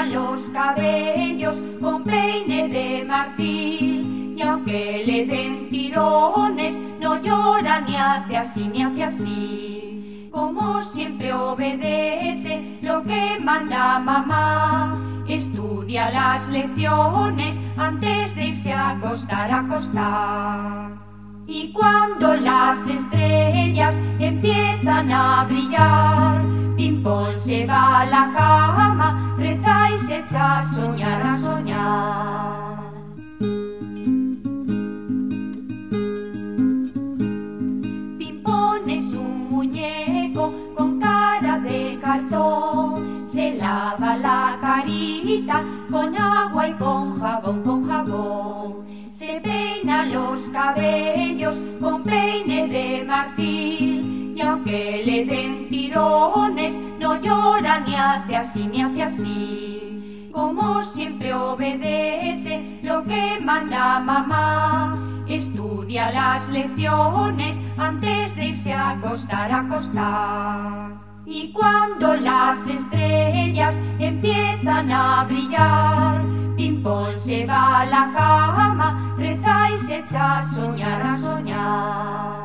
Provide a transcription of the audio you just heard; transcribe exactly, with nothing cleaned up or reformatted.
los cabellos con peine de marfil, y aunque le den tirones no llora ni hace así ni hace así. Como siempre obedece lo que manda mamá, estudia las lecciones antes de irse a acostar a acostar. Y cuando las estrellas empiezan a brillar, Pimpón se va a la cama, reza y se echa a soñar, a soñar. Pimpón es un muñeco con cara de cartón, se lava la carita con agua y con jabón, con jabón. Se peina los cabellos con peine de marfil, y aunque le den tirones no llora ni hace así ni hace así. Como siempre obedece lo que manda mamá, estudia las lecciones antes de irse a acostar a acostar. Y cuando las estrellas empiezan a brillar, Pimpón se va a la cama, reza y se echa a soñar, a soñar.